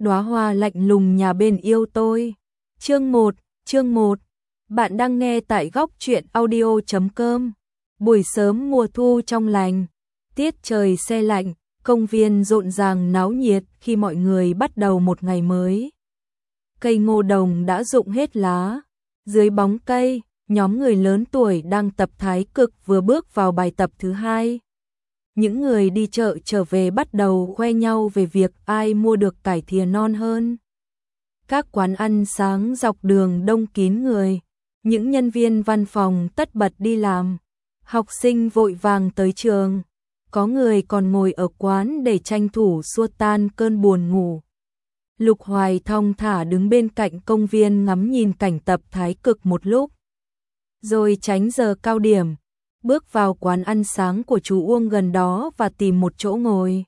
đóa hoa lạnh lùng nhà bên yêu tôi. Chương 1. Bạn đang nghe tại góc truyện audio.com. Buổi sớm mùa thu trong lành, tiết trời se lạnh, công viên rộn ràng náo nhiệt khi mọi người bắt đầu một ngày mới. Cây ngô đồng đã rụng hết lá. Dưới bóng cây, nhóm người lớn tuổi đang tập thái cực vừa bước vào bài tập thứ 2. Những người đi chợ trở về bắt đầu khoe nhau về việc ai mua được cải thìa non hơn. Các quán ăn sáng dọc đường đông kín người, những nhân viên văn phòng tất bật đi làm, học sinh vội vàng tới trường, có người còn ngồi ở quán để tranh thủ xua tan cơn buồn ngủ. Lục Hoài thong thả đứng bên cạnh công viên ngắm nhìn cảnh tập thái cực một lúc, rồi tránh giờ cao điểm, bước vào quán ăn sáng của chú Uông gần đó và tìm một chỗ ngồi.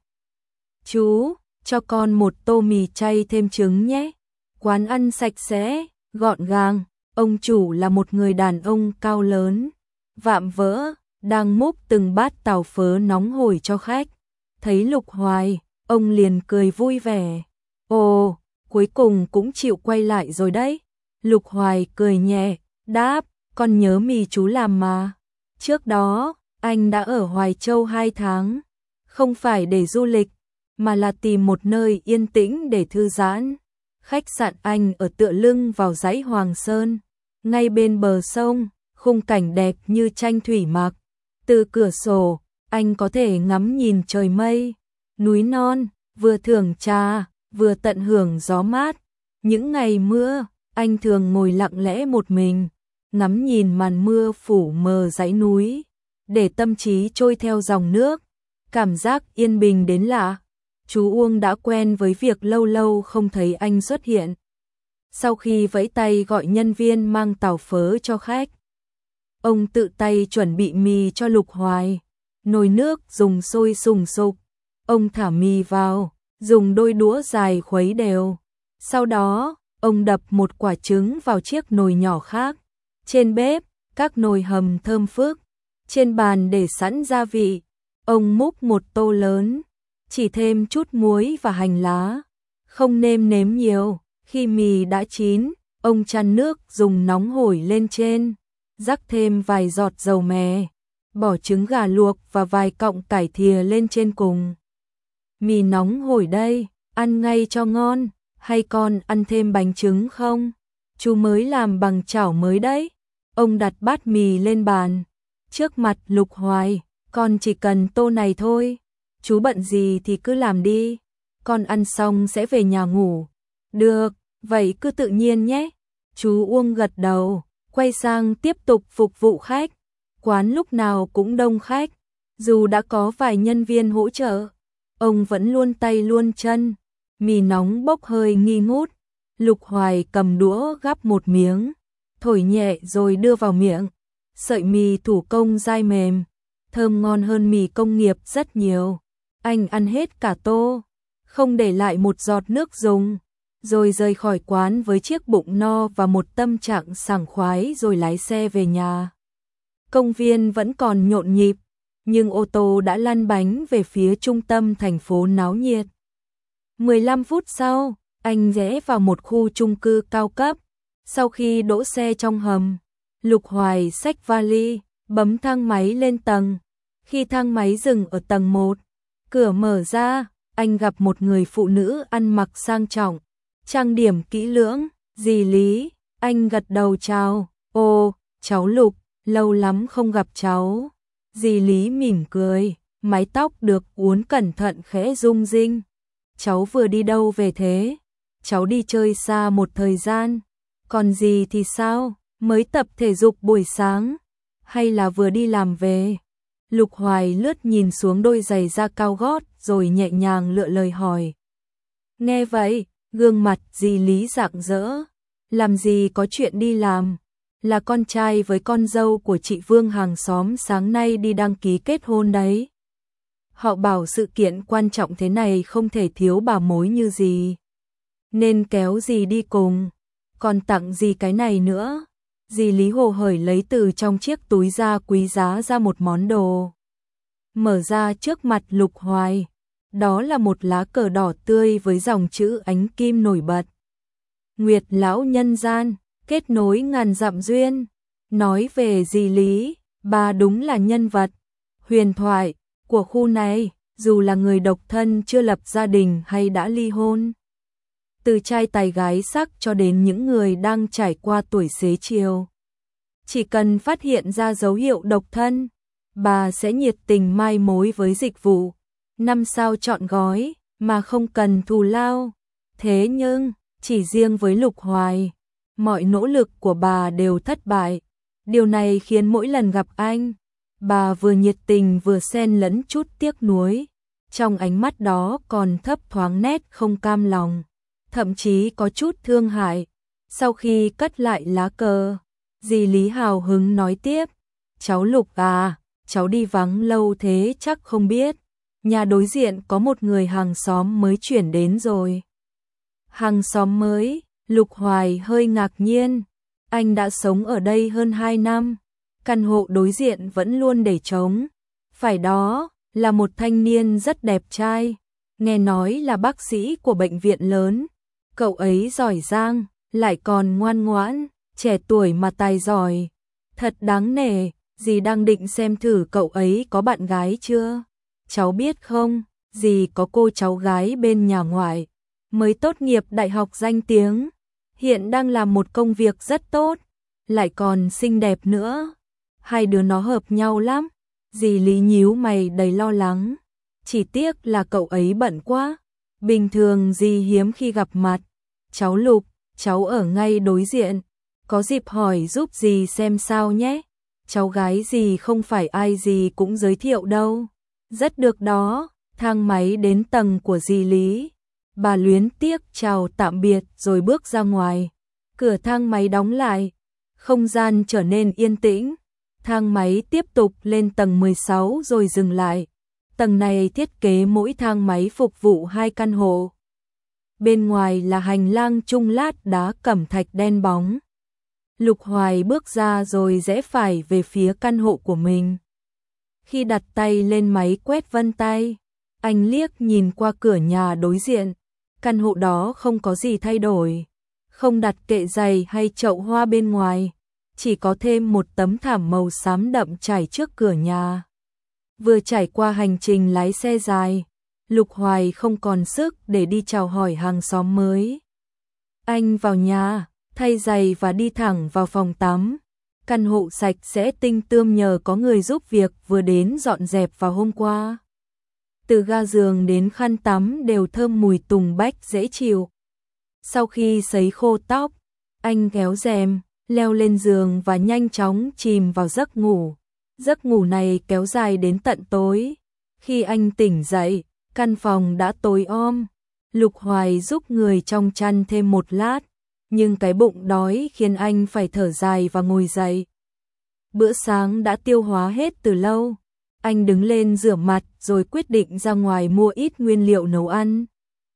"Chú, cho con một tô mì chay thêm trứng nhé." Quán ăn sạch sẽ, gọn gàng, ông chủ là một người đàn ông cao lớn, vạm vỡ, đang múc từng bát tàu phớ nóng hổi cho khách. Thấy Lục Hoài, ông liền cười vui vẻ. "Ồ, cuối cùng cũng chịu quay lại rồi đấy." Lục Hoài cười nhẹ, đáp, "Con nhớ mì chú làm mà. Trước đó, anh đã ở Hoài Châu 2 tháng, không phải để du lịch, mà là tìm một nơi yên tĩnh để thư giãn. Khách sạn anh ở tựa lưng vào dãy Hoàng Sơn, ngay bên bờ sông, khung cảnh đẹp như tranh thủy mặc. Từ cửa sổ, anh có thể ngắm nhìn trời mây, núi non, vừa thưởng trà, vừa tận hưởng gió mát. Những ngày mưa, anh thường ngồi lặng lẽ một mình, ngắm nhìn màn mưa phủ mờ dãy núi, để tâm trí trôi theo dòng nước, cảm giác yên bình đến lạ." Chú Uông đã quen với việc lâu lâu không thấy anh xuất hiện. Sau khi vẫy tay gọi nhân viên mang tàu phớ cho khách, ông tự tay chuẩn bị mì cho Lục Hoài. Nồi nước dùng sôi sùng sục, ông thả mì vào, dùng đôi đũa dài khuấy đều. Sau đó, ông đập một quả trứng vào chiếc nồi nhỏ khác. Trên bếp, các nồi hầm thơm phức, trên bàn để sẵn gia vị. Ông múc một tô lớn, chỉ thêm chút muối và hành lá, không nêm nếm nhiều. Khi mì đã chín, ông chan nước dùng nóng hổi lên trên, rắc thêm vài giọt dầu mè, bỏ trứng gà luộc và vài cọng cải thìa lên trên cùng. "Mì nóng hổi đây, ăn ngay cho ngon, hay con ăn thêm bánh trứng không? Chú mới làm bằng chảo mới đấy." Ông đặt bát mì lên bàn, trước mặt Lục Hoài, "Con chỉ cần tô này thôi. Chú bận gì thì cứ làm đi, con ăn xong sẽ về nhà ngủ." "Được, vậy cứ tự nhiên nhé." Chú Uông gật đầu, quay sang tiếp tục phục vụ khách. Quán lúc nào cũng đông khách, dù đã có vài nhân viên hỗ trợ, ông vẫn luôn tay luôn chân. Mì nóng bốc hơi nghi ngút, Lục Hoài cầm đũa gắp một miếng, thổi nhẹ rồi đưa vào miệng. Sợi mì thủ công dai mềm, thơm ngon hơn mì công nghiệp rất nhiều. Anh ăn hết cả tô, không để lại một giọt nước dùng, rồi rời khỏi quán với chiếc bụng no và một tâm trạng sảng khoái rồi lái xe về nhà. Công viên vẫn còn nhộn nhịp, nhưng ô tô đã lăn bánh về phía trung tâm thành phố náo nhiệt. 15 phút sau, anh rẽ vào một khu chung cư cao cấp. Sau khi đỗ xe trong hầm, Lục Hoài xách vali, bấm thang máy lên tầng. Khi thang máy dừng ở tầng 1, cửa mở ra, anh gặp một người phụ nữ ăn mặc sang trọng, trang điểm kỹ lưỡng. "Dì Lý." Anh gật đầu chào. "Ồ, cháu Lục, lâu lắm không gặp cháu." Dì Lý mỉm cười, mái tóc được uốn cẩn thận khẽ rung rinh. "Cháu vừa đi đâu về thế?" "Cháu đi chơi xa một thời gian." "Còn dì thì sao, mới tập thể dục buổi sáng, hay là vừa đi làm về?" Lục Hoài lướt nhìn xuống đôi giày da cao gót rồi nhẹ nhàng lựa lời hỏi. Nghe vậy, gương mặt dì Lý rạng rỡ. "Làm gì có chuyện đi làm, là con trai với con dâu của chị Vương hàng xóm sáng nay đi đăng ký kết hôn đấy. Họ bảo sự kiện quan trọng thế này không thể thiếu bà mối như dì, nên kéo dì đi cùng, còn tặng dì cái này nữa." Dì Lý hồ hởi lấy từ trong chiếc túi da quý giá ra một món đồ, mở ra trước mặt Lục Hoài. Đó là một lá cờ đỏ tươi với dòng chữ ánh kim nổi bật. Nguyệt lão nhân gian, kết nối ngàn dặm duyên. Nói về dì Lý, bà đúng là nhân vật huyền thoại của khu này, dù là người độc thân chưa lập gia đình hay đã ly hôn. Từ trai tài gái sắc cho đến những người đang trải qua tuổi xế chiều. Chỉ cần phát hiện ra dấu hiệu độc thân, bà sẽ nhiệt tình mai mối với dịch vụ 5 sao trọn gói mà không cần thù lao. Thế nhưng, chỉ riêng với Lục Hoài, mọi nỗ lực của bà đều thất bại. Điều này khiến mỗi lần gặp anh, bà vừa nhiệt tình vừa xen lẫn chút tiếc nuối. Trong ánh mắt đó còn thấp thoáng nét không cam lòng, thậm chí có chút thương hại. Sau khi cất lại lá cờ, dì Lý hào hứng nói tiếp, cháu Lục à, cháu đi vắng lâu thế chắc không biết, nhà đối diện có một người hàng xóm mới chuyển đến rồi. Hàng xóm mới? Lục Hoài hơi ngạc nhiên, anh đã sống ở đây hơn 2 năm, căn hộ đối diện vẫn luôn để trống. Phải đó, là một thanh niên rất đẹp trai, nghe nói là bác sĩ của bệnh viện lớn. Cậu ấy giỏi giang, lại còn ngoan ngoãn, trẻ tuổi mà tài giỏi. Thật đáng nể, dì đang định xem thử cậu ấy có bạn gái chưa. Cháu biết không, dì có cô cháu gái bên nhà ngoại, mới tốt nghiệp đại học danh tiếng, hiện đang làm một công việc rất tốt, lại còn xinh đẹp nữa. Hai đứa nó hợp nhau lắm. Dì Lý nhíu mày đầy lo lắng. Chỉ tiếc là cậu ấy bận quá. Bình thường dì hiếm khi gặp mặt. Cháu Lục, cháu ở ngay đối diện. Có dịp hỏi giúp dì xem sao nhé. Cháu gái dì không phải ai dì cũng giới thiệu đâu. Rất được đó. Thang máy đến tầng của dì Lý. Bà luyến tiếc chào tạm biệt rồi bước ra ngoài. Cửa thang máy đóng lại. Không gian trở nên yên tĩnh. Thang máy tiếp tục lên tầng 16 rồi dừng lại. Tầng này thiết kế mỗi thang máy phục vụ 2 căn hộ. Bên ngoài là hành lang trung lát đá cẩm thạch đen bóng. Lục Hoài bước ra rồi rẽ phải về phía căn hộ của mình. Khi đặt tay lên máy quét vân tay, anh liếc nhìn qua cửa nhà đối diện. Căn hộ đó không có gì thay đổi. Không đặt kệ giày hay chậu hoa bên ngoài. Chỉ có thêm một tấm thảm màu xám đậm trải trước cửa nhà. Vừa trải qua hành trình lái xe dài, Lục Hoài không còn sức để đi chào hỏi hàng xóm mới. Anh vào nhà, thay giày và đi thẳng vào phòng tắm. Căn hộ sạch sẽ tinh tươm nhờ có người giúp việc vừa đến dọn dẹp vào hôm qua. Từ ga giường đến khăn tắm đều thơm mùi tùng bách dễ chịu. Sau khi sấy khô tóc, anh kéo rèm, leo lên giường và nhanh chóng chìm vào giấc ngủ. Giấc ngủ này kéo dài đến tận tối. Khi anh tỉnh dậy, căn phòng đã tối om. Lục Hoài giúp người trong chăn thêm một lát, nhưng cái bụng đói khiến anh phải thở dài và ngồi dậy. Bữa sáng đã tiêu hóa hết từ lâu. Anh đứng lên rửa mặt rồi quyết định ra ngoài mua ít nguyên liệu nấu ăn.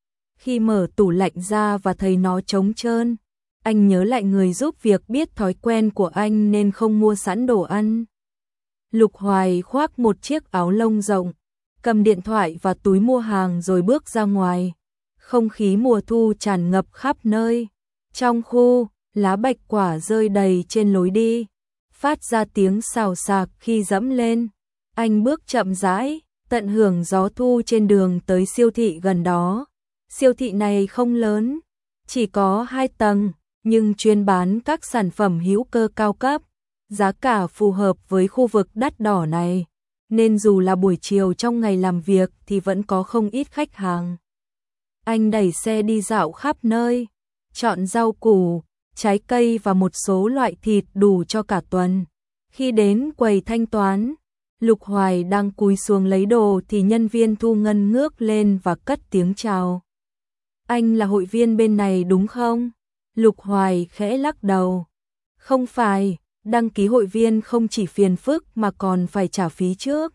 Khi mở tủ lạnh ra và thấy nó trống trơn, anh nhớ lại người giúp việc biết thói quen của anh nên không mua sẵn đồ ăn. Lục Hoài khoác một chiếc áo lông rộng, cầm điện thoại và túi mua hàng rồi bước ra ngoài. Không khí mùa thu tràn ngập khắp nơi. Trong khu, lá bạch quả rơi đầy trên lối đi, phát ra tiếng xào xạc khi dẫm lên. Anh bước chậm rãi, tận hưởng gió thu trên đường tới siêu thị gần đó. Siêu thị này không lớn, chỉ có 2 tầng, nhưng chuyên bán các sản phẩm hữu cơ cao cấp. Giá cả phù hợp với khu vực đắt đỏ này, nên dù là buổi chiều trong ngày làm việc thì vẫn có không ít khách hàng. Anh đẩy xe đi dạo khắp nơi, chọn rau củ, trái cây và một số loại thịt đủ cho cả tuần. Khi đến quầy thanh toán, Lục Hoài đang cúi xuống lấy đồ thì nhân viên thu ngân ngước lên và cất tiếng chào. Anh là hội viên bên này đúng không? Lục Hoài khẽ lắc đầu. Không phải, đăng ký hội viên không chỉ phiền phức mà còn phải trả phí trước.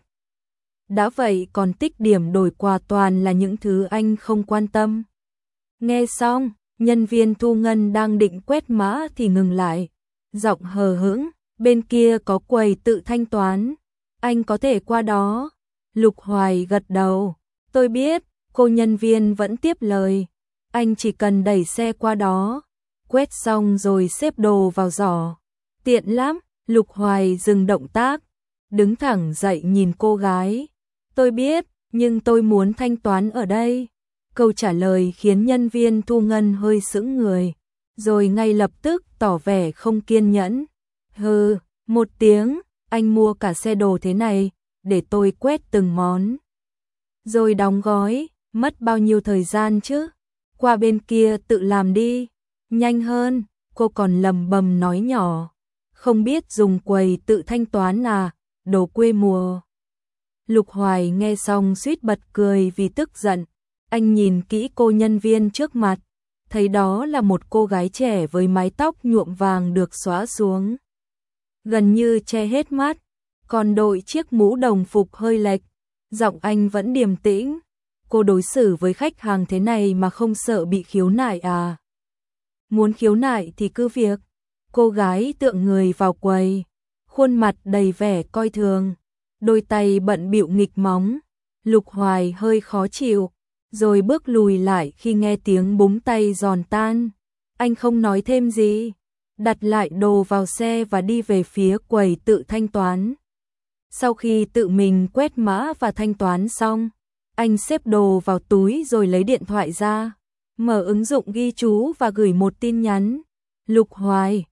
Đã vậy còn tích điểm đổi quà toàn là những thứ anh không quan tâm. Nghe xong, nhân viên thu ngân đang định quét mã thì ngừng lại. Giọng hờ hững, bên kia có quầy tự thanh toán. Anh có thể qua đó. Lục Hoài gật đầu. Tôi biết, Cô nhân viên vẫn tiếp lời, anh chỉ cần đẩy xe qua đó, quét xong rồi xếp đồ vào giỏ. Tiện lắm. Lục Hoài dừng động tác, đứng thẳng dậy nhìn cô gái. Tôi biết, nhưng tôi muốn thanh toán ở đây. Câu trả lời khiến nhân viên thu ngân hơi sững người, rồi ngay lập tức tỏ vẻ không kiên nhẫn. Hừ, một tiếng, anh mua cả xe đồ thế này, để tôi quét từng món. Rồi đóng gói, mất bao nhiêu thời gian chứ? Qua bên kia tự làm đi, nhanh hơn, cô còn lầm bầm nói nhỏ. Không biết dùng quầy tự thanh toán à, đồ quê mùa. Lục Hoài nghe xong suýt bật cười vì tức giận. Anh nhìn kỹ cô nhân viên trước mặt, thấy đó là một cô gái trẻ với mái tóc nhuộm vàng được xõa xuống, gần như che hết mắt, còn đội chiếc mũ đồng phục hơi lệch. Giọng anh vẫn điềm tĩnh. Cô đối xử với khách hàng thế này mà không sợ bị khiếu nại à? Muốn khiếu nại thì cứ việc. Cô gái tựa người vào quầy, khuôn mặt đầy vẻ coi thường, đôi tay bận bịu nghịch móng. Lục Hoài hơi khó chịu, rồi bước lùi lại khi nghe tiếng búng tay giòn tan. Anh không nói thêm gì, đặt lại đồ vào xe và đi về phía quầy tự thanh toán. Sau khi tự mình quét mã và thanh toán xong, anh xếp đồ vào túi rồi lấy điện thoại ra, mở ứng dụng ghi chú và gửi một tin nhắn. Lục Hoài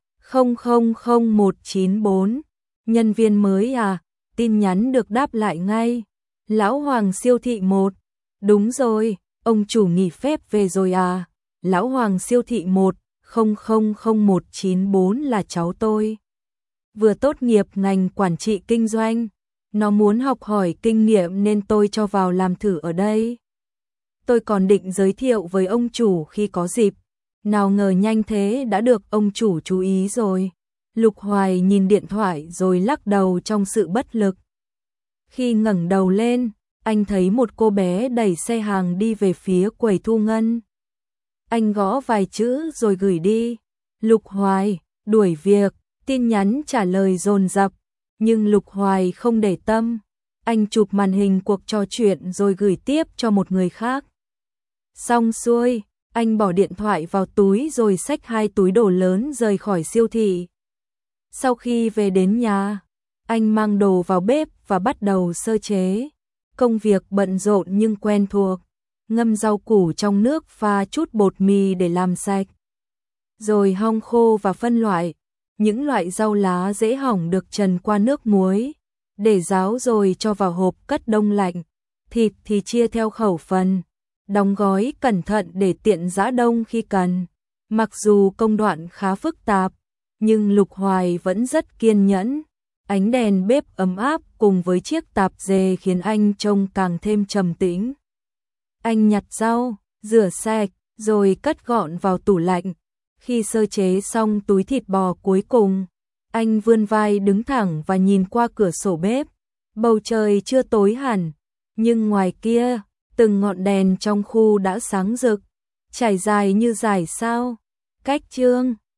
000194, nhân viên mới à? Tin nhắn được đáp lại ngay. Lão Hoàng siêu thị 1. Đúng rồi, ông chủ nghỉ phép về rồi à? Lão Hoàng siêu thị 1, 000194 là cháu tôi. Vừa tốt nghiệp ngành quản trị kinh doanh. Nó muốn học hỏi kinh nghiệm nên tôi cho vào làm thử ở đây. Tôi còn định giới thiệu với ông chủ khi có dịp. Nào ngờ nhanh thế đã được ông chủ chú ý rồi. Lục Hoài nhìn điện thoại rồi lắc đầu trong sự bất lực. Khi ngẩng đầu lên, anh thấy một cô bé đẩy xe hàng đi về phía quầy thu ngân. Anh gõ vài chữ rồi gửi đi. Lục Hoài, đuổi việc, tin nhắn trả lời dồn dập. Nhưng Lục Hoài không để tâm. Anh chụp màn hình cuộc trò chuyện rồi gửi tiếp cho một người khác. Xong xuôi, anh bỏ điện thoại vào túi rồi xách 2 túi đồ lớn rời khỏi siêu thị. Sau khi về đến nhà, anh mang đồ vào bếp và bắt đầu sơ chế. Công việc bận rộn nhưng quen thuộc. Ngâm rau củ trong nước pha chút bột mì để làm sạch. Rồi hong khô và phân loại. Những loại rau lá dễ hỏng được trần qua nước muối. Để ráo rồi cho vào hộp cất đông lạnh. Thịt thì chia theo khẩu phần. Đóng gói cẩn thận để tiện giã đông khi cần. Mặc dù công đoạn khá phức tạp, nhưng Lục Hoài vẫn rất kiên nhẫn. Ánh đèn bếp ấm áp cùng với chiếc tạp dề khiến anh trông càng thêm trầm tĩnh. Anh nhặt rau, rửa sạch, rồi cất gọn vào tủ lạnh. Khi sơ chế xong túi thịt bò cuối cùng, anh vươn vai đứng thẳng và nhìn qua cửa sổ bếp. Bầu trời chưa tối hẳn, nhưng ngoài kia, từng ngọn đèn trong khu đã sáng rực, trải dài như dải sao. Cách chương